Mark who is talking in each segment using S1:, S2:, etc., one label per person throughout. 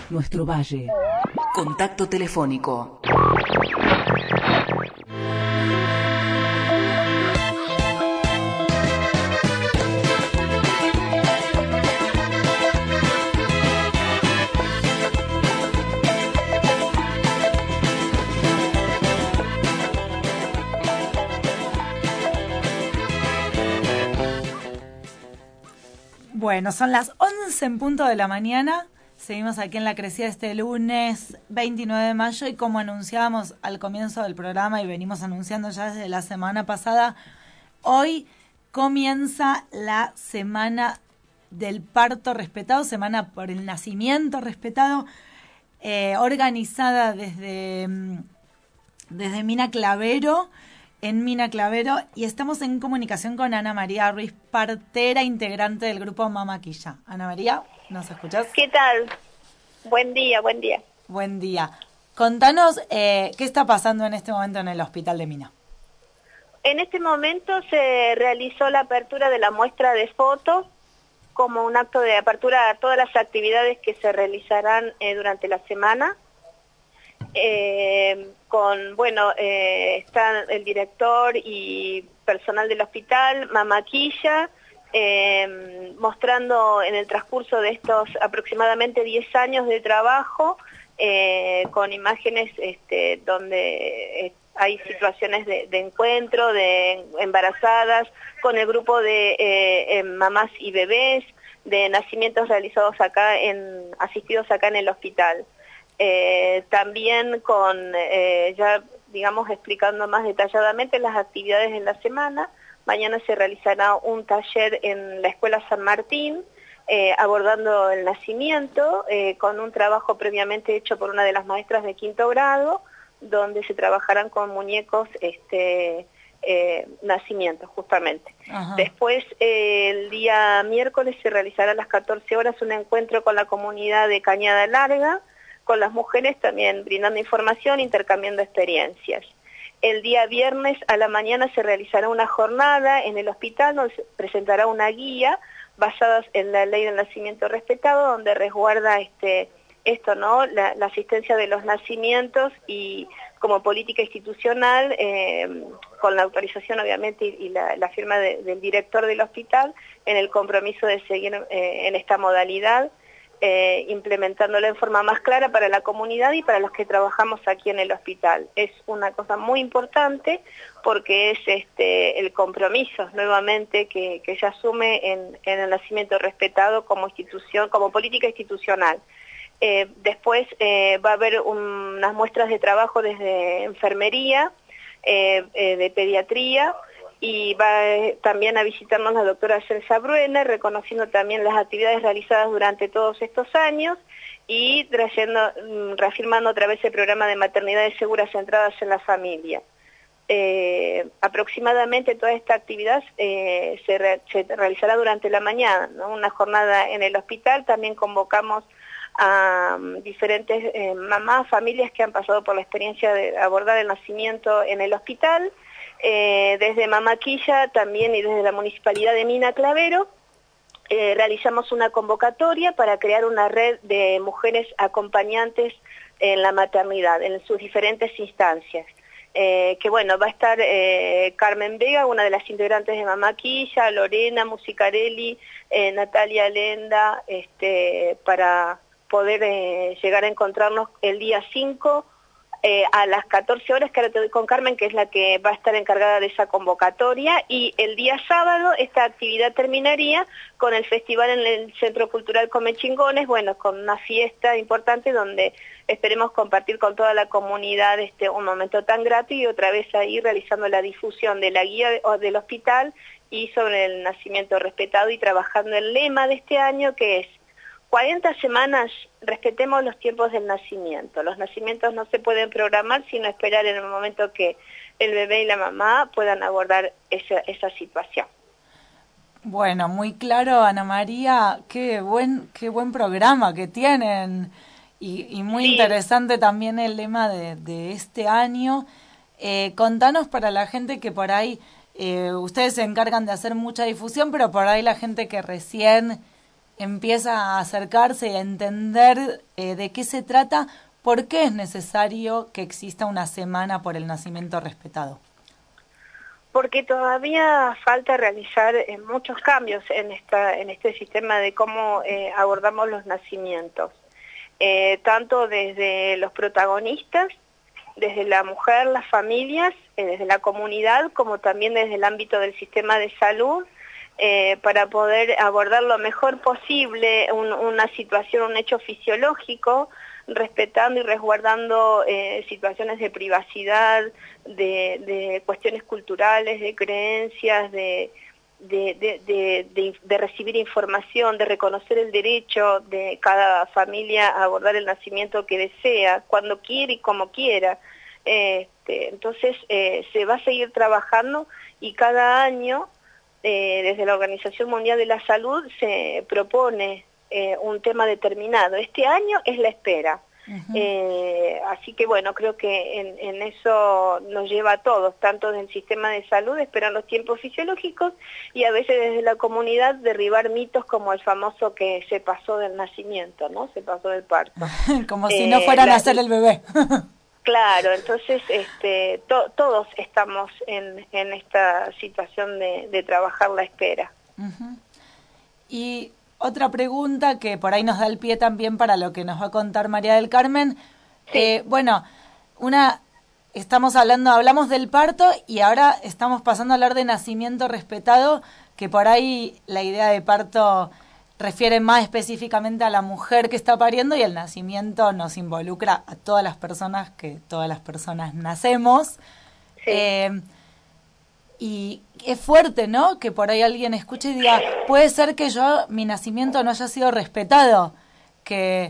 S1: Nuestro Valle. Contacto telefónico.
S2: Bueno, son las 11 en punto de la mañana. Seguimos aquí en La Crecida este lunes 29 de mayo y como anunciábamos al comienzo del programa y venimos anunciando ya desde la semana pasada, hoy comienza la Semana del Parto Respetado, Semana por el Nacimiento Respetado, organizada desde Mina Clavero, en Mina Clavero, y estamos en comunicación con Ana María Ruiz, partera, integrante del grupo Mamaquilla. Ana María, ¿nos escuchás?
S3: ¿Qué tal? Buen día, buen día.
S2: Buen día. Contanos qué está pasando en este momento en el Hospital de Mina.
S3: En este momento se realizó la apertura de la muestra de fotos como un acto de apertura a todas las actividades que se realizarán durante la semana. Está el director y personal del hospital, Mamaquilla, mostrando en el transcurso de estos aproximadamente 10 años de trabajo, con imágenes donde hay situaciones de encuentro, de embarazadas, con el grupo de mamás y bebés, de nacimientos realizados asistidos acá en el hospital. También explicando más detalladamente las actividades en la semana. Mañana se realizará un taller en la Escuela San Martín, abordando el nacimiento, con un trabajo previamente hecho por una de las maestras de 5º grado, donde se trabajarán con muñecos nacimientos, justamente. Ajá. Después, el día miércoles se realizará a las 14 horas un encuentro con la comunidad de Cañada Larga, con las mujeres también brindando información, intercambiando experiencias. El día viernes a la mañana se realizará una jornada en el hospital donde se presentará una guía basada en la ley del nacimiento respetado, donde resguarda la asistencia de los nacimientos y como política institucional, con la autorización obviamente y la firma del director del hospital, en el compromiso de seguir en esta modalidad, implementándola en forma más clara para la comunidad y para los que trabajamos aquí en el hospital. Es una cosa muy importante porque es el compromiso nuevamente que se asume en el nacimiento respetado como institución, como política institucional. Después va a haber unas muestras de trabajo desde enfermería, de pediatría, y va también a visitarnos la doctora Celsa Bruene, reconociendo también las actividades realizadas durante todos estos años y reafirmando otra vez el programa de maternidades seguras centradas en la familia. Aproximadamente toda esta actividad se realizará durante la mañana, ¿no? Una jornada en el hospital. También convocamos a diferentes mamás, familias que han pasado por la experiencia de abordar el nacimiento en el hospital. Desde Mamaquilla también y desde la Municipalidad de Mina Clavero realizamos una convocatoria para crear una red de mujeres acompañantes en la maternidad, en sus diferentes instancias. Va a estar Carmen Vega, una de las integrantes de Mamaquilla, Lorena Musicarelli, Natalia Lenda, para poder llegar a encontrarnos el día 5 a las 14 horas, que ahora te doy con Carmen, que es la que va a estar encargada de esa convocatoria, y el día sábado esta actividad terminaría con el festival en el Centro Cultural Comechingones, con una fiesta importante donde esperemos compartir con toda la comunidad un momento tan grato y otra vez ahí realizando la difusión de la guía del hospital y sobre el nacimiento respetado y trabajando el lema de este año, que es 40 semanas, respetemos los tiempos del nacimiento. Los nacimientos no se pueden programar, sino esperar en el momento que el bebé y la mamá puedan abordar esa situación.
S2: Bueno, muy claro, Ana María, qué buen programa que tienen y muy interesante también el lema de este año. Contanos para la gente que por ahí, ustedes se encargan de hacer mucha difusión, pero por ahí la gente que recién empieza a acercarse y a entender de qué se trata, ¿por qué es necesario que exista una semana por el nacimiento respetado?
S3: Porque todavía falta realizar muchos cambios en este sistema de cómo abordamos los nacimientos, tanto desde los protagonistas, desde la mujer, las familias, desde la comunidad, como también desde el ámbito del sistema de salud, para poder abordar lo mejor posible una situación, un hecho fisiológico, respetando y resguardando situaciones de privacidad, de cuestiones culturales, de creencias, de recibir información, de reconocer el derecho de cada familia a abordar el nacimiento que desea, cuando quiere y como quiera. Entonces se va a seguir trabajando y cada año desde la Organización Mundial de la Salud se propone un tema determinado. Este año es la espera. Así que bueno, creo que en eso nos lleva a todos, tanto del sistema de salud, esperar los tiempos fisiológicos, y a veces desde la comunidad derribar mitos como el famoso que se pasó del nacimiento, ¿no? Se pasó del parto.
S2: Como si no fuera a nacer el bebé.
S3: Claro, entonces todos estamos en esta situación de trabajar la espera.
S2: Y otra pregunta que por ahí nos da el pie también para lo que nos va a contar María del Carmen. Sí. Hablamos del parto y ahora estamos pasando a hablar de nacimiento respetado, que por ahí la idea de parto refiere más específicamente a la mujer que está pariendo, y el nacimiento nos involucra a todas las personas, que todas las personas nacemos. Sí. Y es fuerte, ¿no? Que por ahí alguien escuche y diga, puede ser que mi nacimiento no haya sido respetado, que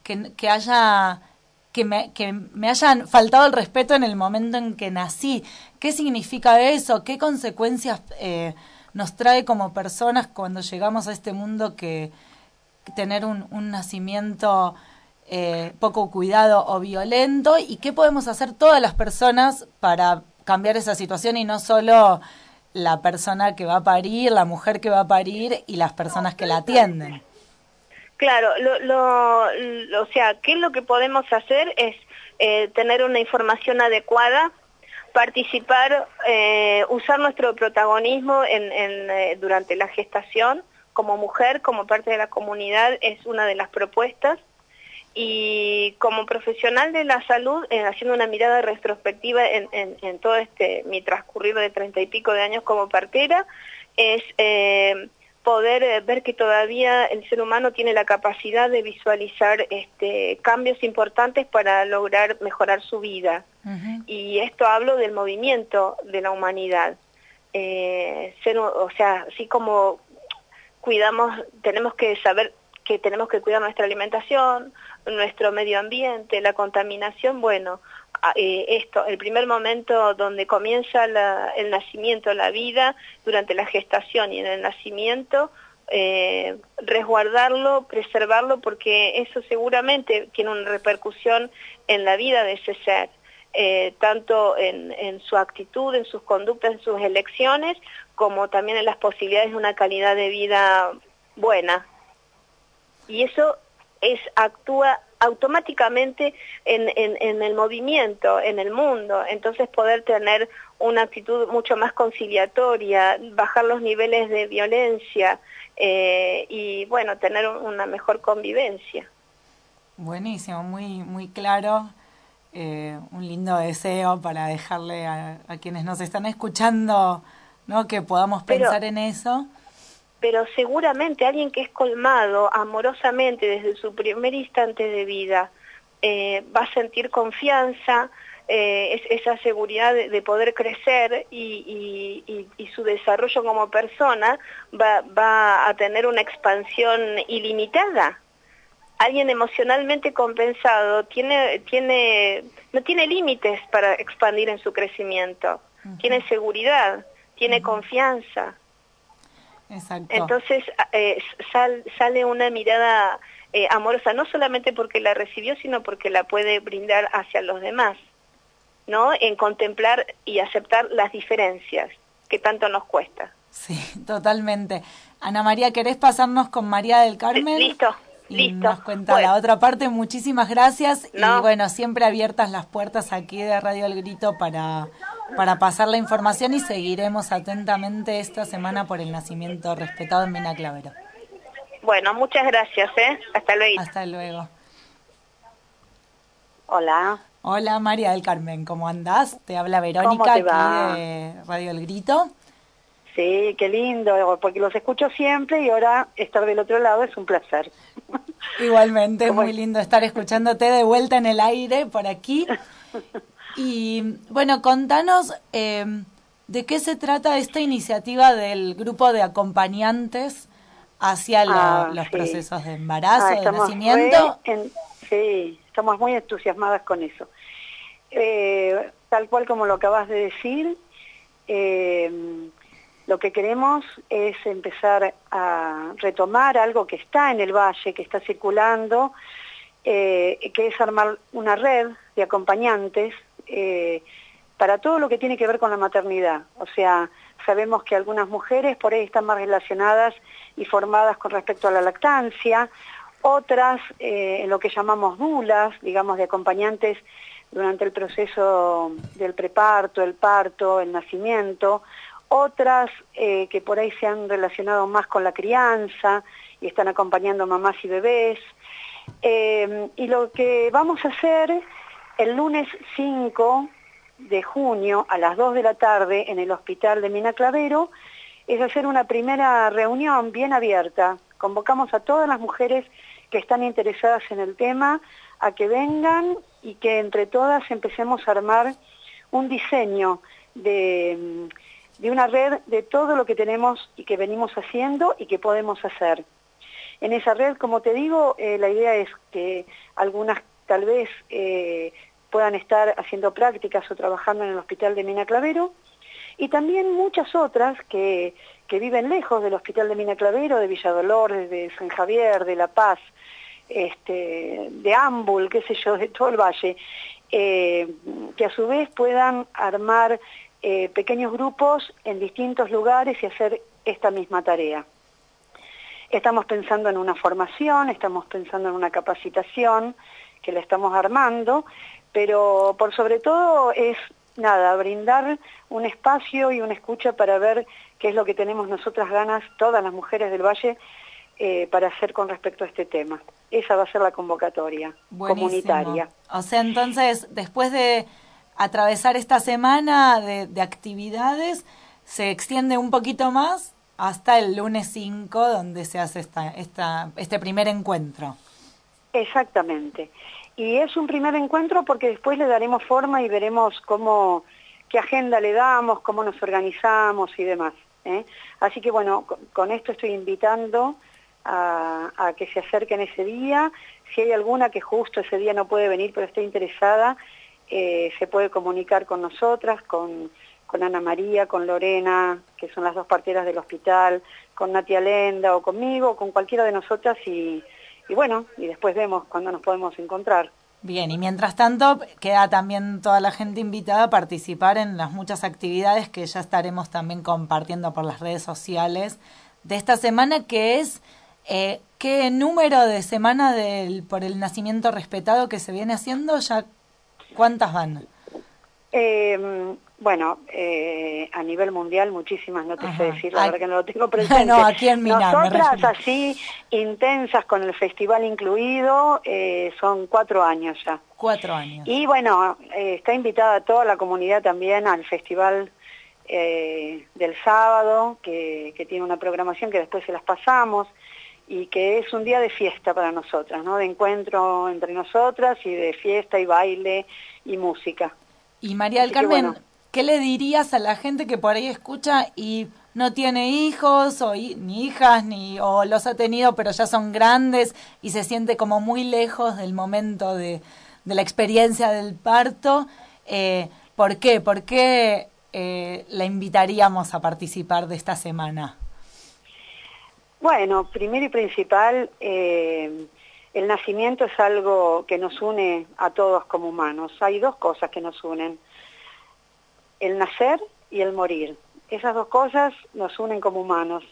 S2: me hayan faltado el respeto en el momento en que nací. ¿Qué significa eso? ¿Qué consecuencias nos trae como personas cuando llegamos a este mundo que tener un nacimiento poco cuidado o violento? ¿Y qué podemos hacer todas las personas para cambiar esa situación, y no solo la persona que va a parir, la mujer que va a parir y las personas que la atienden?
S3: Claro, o sea, ¿qué es lo que podemos hacer? Es tener una información adecuada, participar, usar nuestro protagonismo durante la gestación como mujer, como parte de la comunidad, es una de las propuestas. Y como profesional de la salud, haciendo una mirada retrospectiva en todo mi transcurrido de 30 y pico de años como partera, es poder ver que todavía el ser humano tiene la capacidad de visualizar cambios importantes para lograr mejorar su vida. Y esto hablo del movimiento de la humanidad. O sea, así como tenemos que saber que tenemos que cuidar nuestra alimentación, nuestro medio ambiente, la contaminación, bueno, el primer momento donde comienza el nacimiento, la vida, durante la gestación y en el nacimiento, resguardarlo, preservarlo, porque eso seguramente tiene una repercusión en la vida de ese ser, tanto en su actitud, en sus conductas, en sus elecciones, como también en las posibilidades de una calidad de vida buena. Y eso actúa automáticamente en el movimiento, en el mundo. Entonces poder tener una actitud mucho más conciliatoria, bajar los niveles de violencia y bueno, tener una mejor convivencia.
S2: Buenísimo, muy, muy claro. Un lindo deseo para dejarle a quienes nos están escuchando, ¿no? Que podamos pensar en eso.
S3: Pero seguramente alguien que es colmado amorosamente desde su primer instante de vida va a sentir confianza, esa seguridad de poder crecer y su desarrollo como persona va a tener una expansión ilimitada. Alguien emocionalmente compensado no tiene límites para expandir en su crecimiento. Tiene seguridad, tiene confianza.
S2: Exacto.
S3: Entonces sale una mirada amorosa, no solamente porque la recibió, sino porque la puede brindar hacia los demás, ¿no? En contemplar y aceptar las diferencias que tanto nos cuesta.
S2: Sí, totalmente. Ana María, ¿querés pasarnos con María del Carmen?
S3: Listo.
S2: Y
S3: Listo.
S2: nos cuenta la otra parte. Muchísimas gracias.
S3: No.
S2: Y bueno, siempre abiertas las puertas aquí de Radio El Grito para pasar la información y seguiremos atentamente esta semana por el nacimiento respetado en Mina Clavero.
S3: Bueno, muchas gracias, Hasta luego.
S2: Hasta luego.
S4: Hola.
S2: Hola María del Carmen, ¿cómo andás? Te habla Verónica aquí de Radio El Grito.
S4: Sí, qué lindo, porque los escucho siempre y ahora estar del otro lado es un placer.
S2: Igualmente, es muy lindo estar escuchándote de vuelta en el aire por aquí. Y bueno, contanos de qué se trata esta iniciativa del grupo de acompañantes hacia los procesos de embarazo, de nacimiento.
S4: Sí, estamos muy entusiasmadas con eso. Tal cual como lo acabas de decir, lo que queremos es empezar a retomar algo que está en el valle, que está circulando, que es armar una red de acompañantes para todo lo que tiene que ver con la maternidad. O sea, sabemos que algunas mujeres por ahí están más relacionadas y formadas con respecto a la lactancia, otras en lo que llamamos dulas, digamos, de acompañantes durante el proceso del preparto, el parto, el nacimiento, otras que por ahí se han relacionado más con la crianza y están acompañando mamás y bebés. Y lo que vamos a hacer el lunes 5 de junio a las 2 de la tarde en el hospital de Mina Clavero es hacer una primera reunión bien abierta. Convocamos a todas las mujeres que están interesadas en el tema a que vengan y que entre todas empecemos a armar un diseño de una red de todo lo que tenemos y que venimos haciendo y que podemos hacer. En esa red, como te digo, la idea es que algunas tal vez puedan estar haciendo prácticas o trabajando en el hospital de Mina Clavero, y también muchas otras que viven lejos del hospital de Mina Clavero, de Villa Dolores, de San Javier, de La Paz, de Ámbul, qué sé yo, de todo el valle, que a su vez puedan armar pequeños grupos en distintos lugares y hacer esta misma tarea. Estamos pensando en una formación, estamos pensando en una capacitación que la estamos armando, pero por sobre todo es brindar un espacio y una escucha para ver qué es lo que tenemos nosotras ganas, todas las mujeres del Valle, para hacer con respecto a este tema. Esa va a ser la convocatoria comunitaria.
S2: O sea, entonces, después de atravesar esta semana de actividades, se extiende un poquito más hasta el lunes 5, donde se hace este primer encuentro.
S4: Exactamente. Y es un primer encuentro porque después le daremos forma y veremos qué agenda le damos, cómo nos organizamos y demás. Así que bueno, con esto estoy invitando a que se acerquen ese día. Si hay alguna que justo ese día no puede venir pero esté interesada, se puede comunicar con nosotras, con Ana María, con Lorena, que son las dos parteras del hospital, con Natia Lenda o conmigo, o con cualquiera de nosotras y bueno, y después vemos cuándo nos podemos encontrar.
S2: Bien, y mientras tanto queda también toda la gente invitada a participar en las muchas actividades que ya estaremos también compartiendo por las redes sociales de esta semana, que es ¿qué número de semana por el nacimiento respetado que se viene haciendo? ¿Ya cuántas van?
S4: Bueno, a nivel mundial muchísimas, no te sé decir, la verdad que no lo tengo presente.
S2: No, aquí en Mina.
S4: Nosotras así, intensas, con el festival incluido, son 4 años ya.
S2: 4 años.
S4: Y bueno, está invitada toda la comunidad también al festival del sábado, que tiene una programación que después se las pasamos, y que es un día de fiesta para nosotras, ¿no? De encuentro entre nosotras y de fiesta y baile y música.
S2: Y María del Carmen, ¿qué le dirías a la gente que por ahí escucha y no tiene hijos ni hijas o los ha tenido pero ya son grandes y se siente como muy lejos del momento de la experiencia del parto? ¿Por qué? ¿Por qué la invitaríamos a participar de esta semana?
S4: Bueno, primero y principal, el nacimiento es algo que nos une a todos como humanos. Hay 2 cosas que nos unen: el nacer y el morir. Esas 2 cosas nos unen como humanos.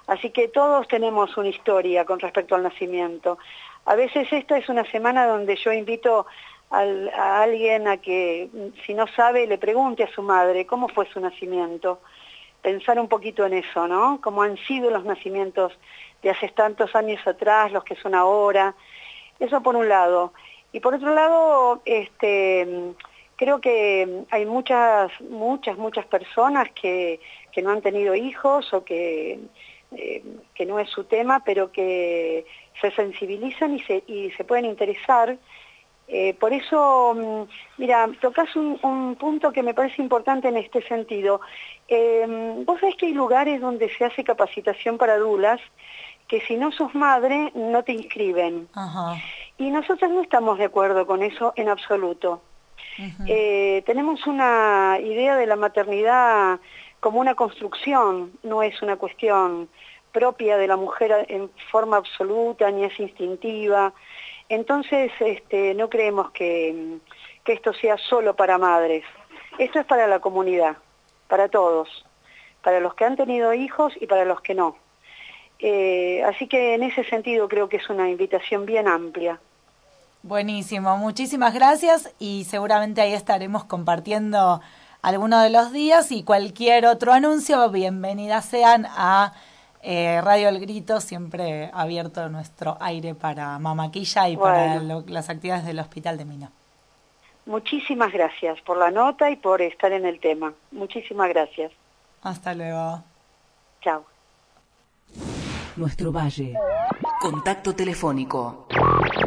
S4: Así que todos tenemos una historia con respecto al nacimiento. A veces esta es una semana donde yo invito a alguien a que, si no sabe, le pregunte a su madre cómo fue su nacimiento. Pensar un poquito en eso, ¿no? Cómo han sido los nacimientos de hace tantos años atrás, los que son ahora. Eso por un lado. Y por otro lado, creo que hay muchas personas que no han tenido hijos o que no es su tema, pero que se sensibilizan y se pueden interesar. Por eso, mira, tocas un punto que me parece importante en este sentido. Vos sabés que hay lugares donde se hace capacitación para dulas que si no sos madre no te inscriben.
S2: Ajá.
S4: Y nosotros no estamos de acuerdo con eso en absoluto. Tenemos una idea de la maternidad como una construcción, no es una cuestión propia de la mujer en forma absoluta, ni es instintiva. Entonces, no creemos que esto sea solo para madres. Esto es para la comunidad, para todos, para los que han tenido hijos y para los que no. Así que en ese sentido creo que es una invitación bien amplia.
S2: Buenísimo, muchísimas gracias y seguramente ahí estaremos compartiendo algunos de los días y cualquier otro anuncio, bienvenidas sean a Radio El Grito, siempre abierto nuestro aire para Mamaquilla y para las actividades del Hospital de Mina.
S4: Muchísimas gracias por la nota y por estar en el tema. Muchísimas gracias.
S2: Hasta luego.
S4: Chao.
S1: Nuestro Valle. Contacto telefónico.